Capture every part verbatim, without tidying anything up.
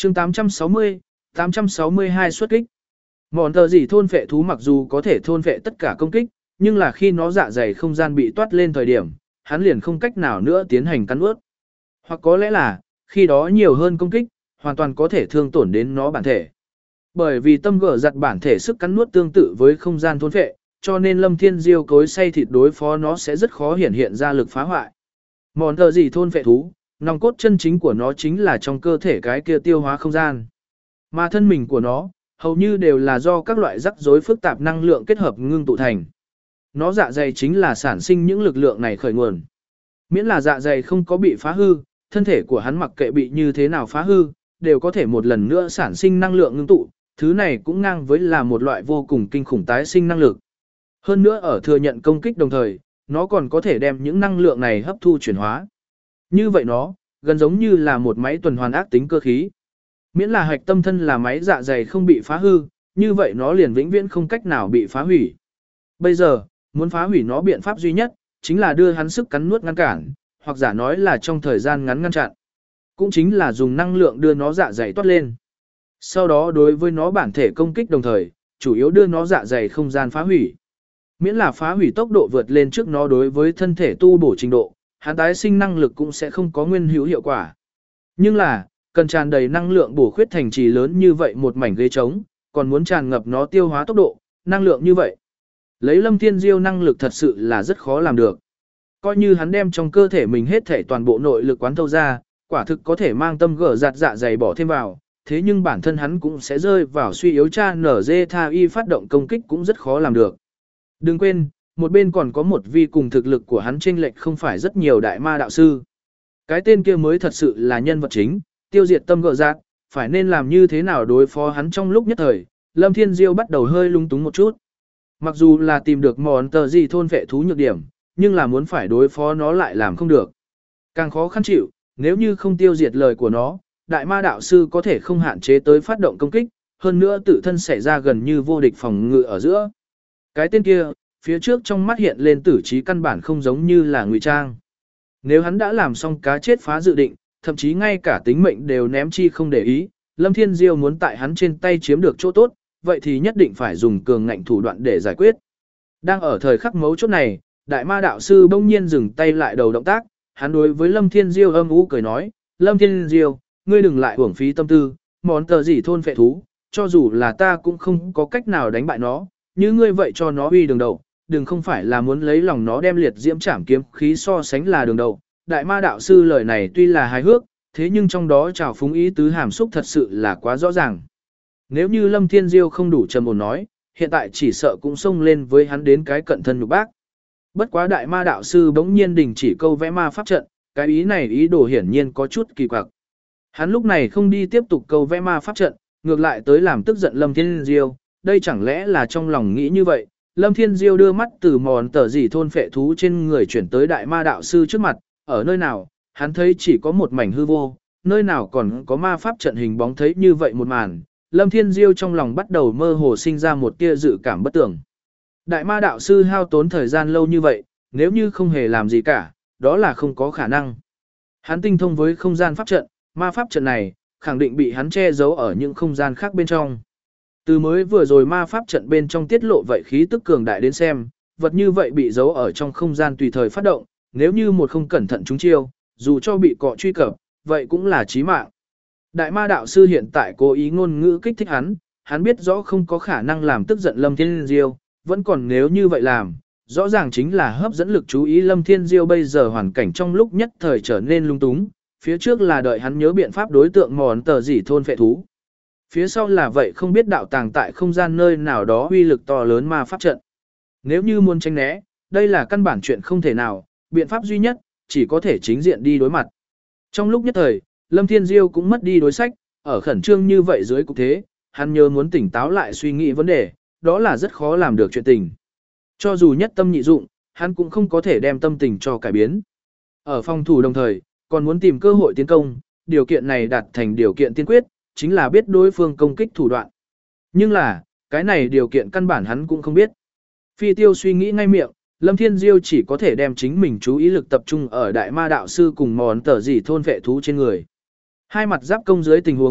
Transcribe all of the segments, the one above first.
chương tám trăm sáu mươi, tám trăm sáu mươi hai xuất kích. Mòn tờ gì thôn phệ thú mặc dù có thể thôn phệ tất cả công kích, nhưng là khi nó dạ dày không gian bị toát lên thời điểm, hắn liền không cách nào nữa tiến hành cắn ướt. Hoặc có lẽ là, khi đó nhiều hơn công kích, hoàn toàn có thể thương tổn đến nó bản thể. Bởi vì tâm gở giặt bản thể sức cắn nuốt tương tự với không gian thôn phệ, cho nên Lâm Thiên Diêu cối xay thịt đối phó nó sẽ rất khó hiển hiện ra lực phá hoại. Mòn tờ gì thôn phệ thú, nòng cốt chân chính của nó chính là trong cơ thể cái kia tiêu hóa không gian. Mà thân mình của nó, hầu như đều là do các loại rắc rối phức tạp năng lượng kết hợp ngưng tụ thành. Nó dạ dày chính là sản sinh những lực lượng này khởi nguồn. Miễn là dạ dày không có bị phá hư, thân thể của hắn mặc kệ bị như thế nào phá hư, đều có thể một lần nữa sản sinh năng lượng ngưng tụ, thứ này cũng ngang với là một loại vô cùng kinh khủng tái sinh năng lực. Hơn nữa ở thừa nhận công kích đồng thời, nó còn có thể đem những năng lượng này hấp thu chuyển hóa. Như vậy nó, gần giống như là một máy tuần hoàn ác tính cơ khí. Miễn là hạch tâm thân là máy dạ dày không bị phá hư, như vậy nó liền vĩnh viễn không cách nào bị phá hủy. Bây giờ, muốn phá hủy nó biện pháp duy nhất, chính là đưa hắn sức cắn nuốt ngăn cản, hoặc giả nói là trong thời gian ngắn ngăn chặn. Cũng chính là dùng năng lượng đưa nó dạ dày toát lên. Sau đó đối với nó bản thể công kích đồng thời, chủ yếu đưa nó dạ dày không gian phá hủy. Miễn là phá hủy tốc độ vượt lên trước nó đối với thân thể tu bổ trình độ, hắn tái sinh năng lực cũng sẽ không có nguyên hữu hiệu quả. Nhưng là, cần tràn đầy năng lượng bổ khuyết thành trì lớn như vậy một mảnh ghế trống, còn muốn tràn ngập nó tiêu hóa tốc độ, năng lượng như vậy. Lấy Lâm Thiên Diêu năng lực thật sự là rất khó làm được. Coi như hắn đem trong cơ thể mình hết thể toàn bộ nội lực quán thâu ra, quả thực có thể mang tâm gở giặt dạ dày bỏ thêm vào, thế nhưng bản thân hắn cũng sẽ rơi vào suy yếu cha nở dê tha y phát động công kích cũng rất khó làm được. Đừng quên, một bên còn có một vi cùng thực lực của hắn chênh lệch không phải rất nhiều đại ma đạo sư. Cái tên kia mới thật sự là nhân vật chính, tiêu diệt tâm gở giặt, phải nên làm như thế nào đối phó hắn trong lúc nhất thời, Lâm Thiên Diêu bắt đầu hơi lung túng một chút. Mặc dù là tìm được món tờ gì thôn vệ thú nhược điểm, nhưng là muốn phải đối phó nó lại làm không được. Càng khó khăn chịu, nếu như không tiêu diệt lời của nó, đại ma đạo sư có thể không hạn chế tới phát động công kích, hơn nữa tự thân xảy ra gần như vô địch phòng ngự ở giữa. Cái tên kia, phía trước trong mắt hiện lên tử trí căn bản không giống như là ngụy trang. Nếu hắn đã làm xong cá chết phá dự định, thậm chí ngay cả tính mệnh đều ném chi không để ý, Lâm Thiên Diêu muốn tại hắn trên tay chiếm được chỗ tốt, vậy thì nhất định phải dùng cường ngạnh thủ đoạn để giải quyết. Đang ở thời khắc mấu chốt này, đại ma đạo sư bỗng nhiên dừng tay lại đầu động tác, hắn đối với Lâm Thiên Diêu âm u cười nói, Lâm Thiên Diêu, ngươi đừng lại uổng phí tâm tư, món tờ gì thôn phệ thú, cho dù là ta cũng không có cách nào đánh bại nó, như ngươi vậy cho nó uy đường đầu, đừng không phải là muốn lấy lòng nó đem liệt diễm trảm kiếm khí so sánh là đường đầu. Đại ma đạo sư lời này tuy là hài hước, thế nhưng trong đó trào phúng ý tứ hàm xúc thật sự là quá rõ ràng. Nếu như Lâm Thiên Diêu không đủ trầm ổn nói, hiện tại chỉ sợ cũng xông lên với hắn đến cái cận thân nhục bác. Bất quá đại ma đạo sư bỗng nhiên đình chỉ câu vẽ ma pháp trận, cái ý này ý đồ hiển nhiên có chút kỳ quặc. Hắn lúc này không đi tiếp tục câu vẽ ma pháp trận, ngược lại tới làm tức giận Lâm Thiên Diêu, đây chẳng lẽ là trong lòng nghĩ như vậy. Lâm Thiên Diêu đưa mắt từ mòn tờ gì thôn phệ thú trên người chuyển tới đại ma đạo sư trước mặt, ở nơi nào, hắn thấy chỉ có một mảnh hư vô, nơi nào còn có ma pháp trận hình bóng thấy như vậy một màn, Lâm Thiên Diêu trong lòng bắt đầu mơ hồ sinh ra một tia dự cảm bất tưởng. Đại ma đạo sư hao tốn thời gian lâu như vậy, nếu như không hề làm gì cả, đó là không có khả năng. Hắn tinh thông với không gian pháp trận, ma pháp trận này, khẳng định bị hắn che giấu ở những không gian khác bên trong. Từ mới vừa rồi ma pháp trận bên trong tiết lộ vậy khí tức cường đại đến xem, vật như vậy bị giấu ở trong không gian tùy thời phát động, nếu như một không cẩn thận chúng chiêu, dù cho bị cọ truy cập, vậy cũng là chí mạng. Đại ma đạo sư hiện tại cố ý ngôn ngữ kích thích hắn, hắn biết rõ không có khả năng làm tức giận Lâm Thiên Diêu, vẫn còn nếu như vậy làm, rõ ràng chính là hấp dẫn lực chú ý Lâm Thiên Diêu bây giờ hoàn cảnh trong lúc nhất thời trở nên lung túng, phía trước là đợi hắn nhớ biện pháp đối tượng mòn tờ gì thôn phệ thú. Phía sau là vậy không biết đạo tàng tại không gian nơi nào đó uy lực to lớn ma pháp trận. Nếu như muốn tránh né, đây là căn bản chuyện không thể nào, biện pháp duy nhất, chỉ có thể chính diện đi đối mặt. Trong lúc nhất thời, Lâm Thiên Diêu cũng mất đi đối sách, ở khẩn trương như vậy dưới cục thế, hắn nhớ muốn tỉnh táo lại suy nghĩ vấn đề, đó là rất khó làm được chuyện tình. Cho dù nhất tâm nhị dụng, hắn cũng không có thể đem tâm tình cho cải biến. Ở phòng thủ đồng thời, còn muốn tìm cơ hội tiến công, điều kiện này đạt thành điều kiện tiên quyết, chính là biết đối phương công kích thủ đoạn. Nhưng là, cái này điều kiện căn bản hắn cũng không biết. Phi tiêu suy nghĩ ngay miệng, Lâm Thiên Diêu chỉ có thể đem chính mình chú ý lực tập trung ở đại ma đạo sư cùng món tờ gì thôn vệ thú trên người. Hai mặt giáp công dưới tình huống,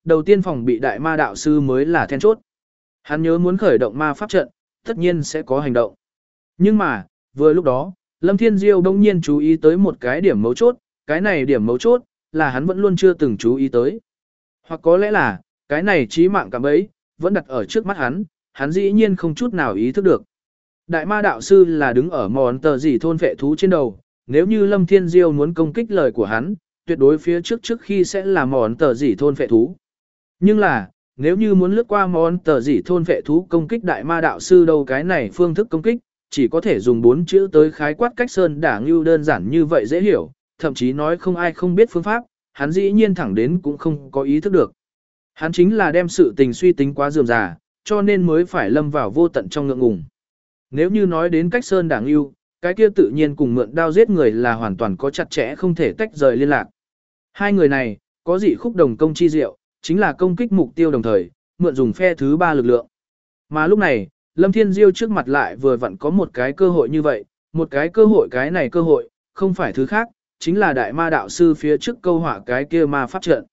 đầu tiên phòng bị đại ma đạo sư mới là then chốt. Hắn nhớ muốn khởi động ma pháp trận, tất nhiên sẽ có hành động. Nhưng mà, vừa lúc đó, Lâm Thiên Diêu đông nhiên chú ý tới một cái điểm mấu chốt, cái này điểm mấu chốt, là hắn vẫn luôn chưa từng chú ý tới. Hoặc có lẽ là, cái này chí mạng cảm ấy, vẫn đặt ở trước mắt hắn, hắn dĩ nhiên không chút nào ý thức được. Đại ma đạo sư là đứng ở mòn tờ gì thôn vệ thú trên đầu, nếu như Lâm Thiên Diêu muốn công kích lời của hắn, tuyệt đối phía trước trước khi sẽ là mòn tờ gì thôn vệ thú. Nhưng là, nếu như muốn lướt qua món tờ gì thôn vệ thú công kích đại ma đạo sư đâu, cái này phương thức công kích, chỉ có thể dùng bốn chữ tới khái quát cách sơn đả ngưu, đơn giản như vậy dễ hiểu, thậm chí nói không ai không biết phương pháp, hắn dĩ nhiên thẳng đến cũng không có ý thức được. Hắn chính là đem sự tình suy tính quá rườm rà, cho nên mới phải lâm vào vô tận trong ngượng ngùng. Nếu như nói đến cách sơn đả ngưu, cái kia tự nhiên cùng mượn đao giết người là hoàn toàn có chặt chẽ không thể tách rời liên lạc. Hai người này, có dị khúc đồng công chi diệu, chính là công kích mục tiêu đồng thời, mượn dùng phe thứ ba lực lượng. Mà lúc này, Lâm Thiên Diêu trước mặt lại vừa vặn có một cái cơ hội như vậy, một cái cơ hội, cái này cơ hội, không phải thứ khác, chính là đại ma đạo sư phía trước câu họa cái kia ma pháp trận.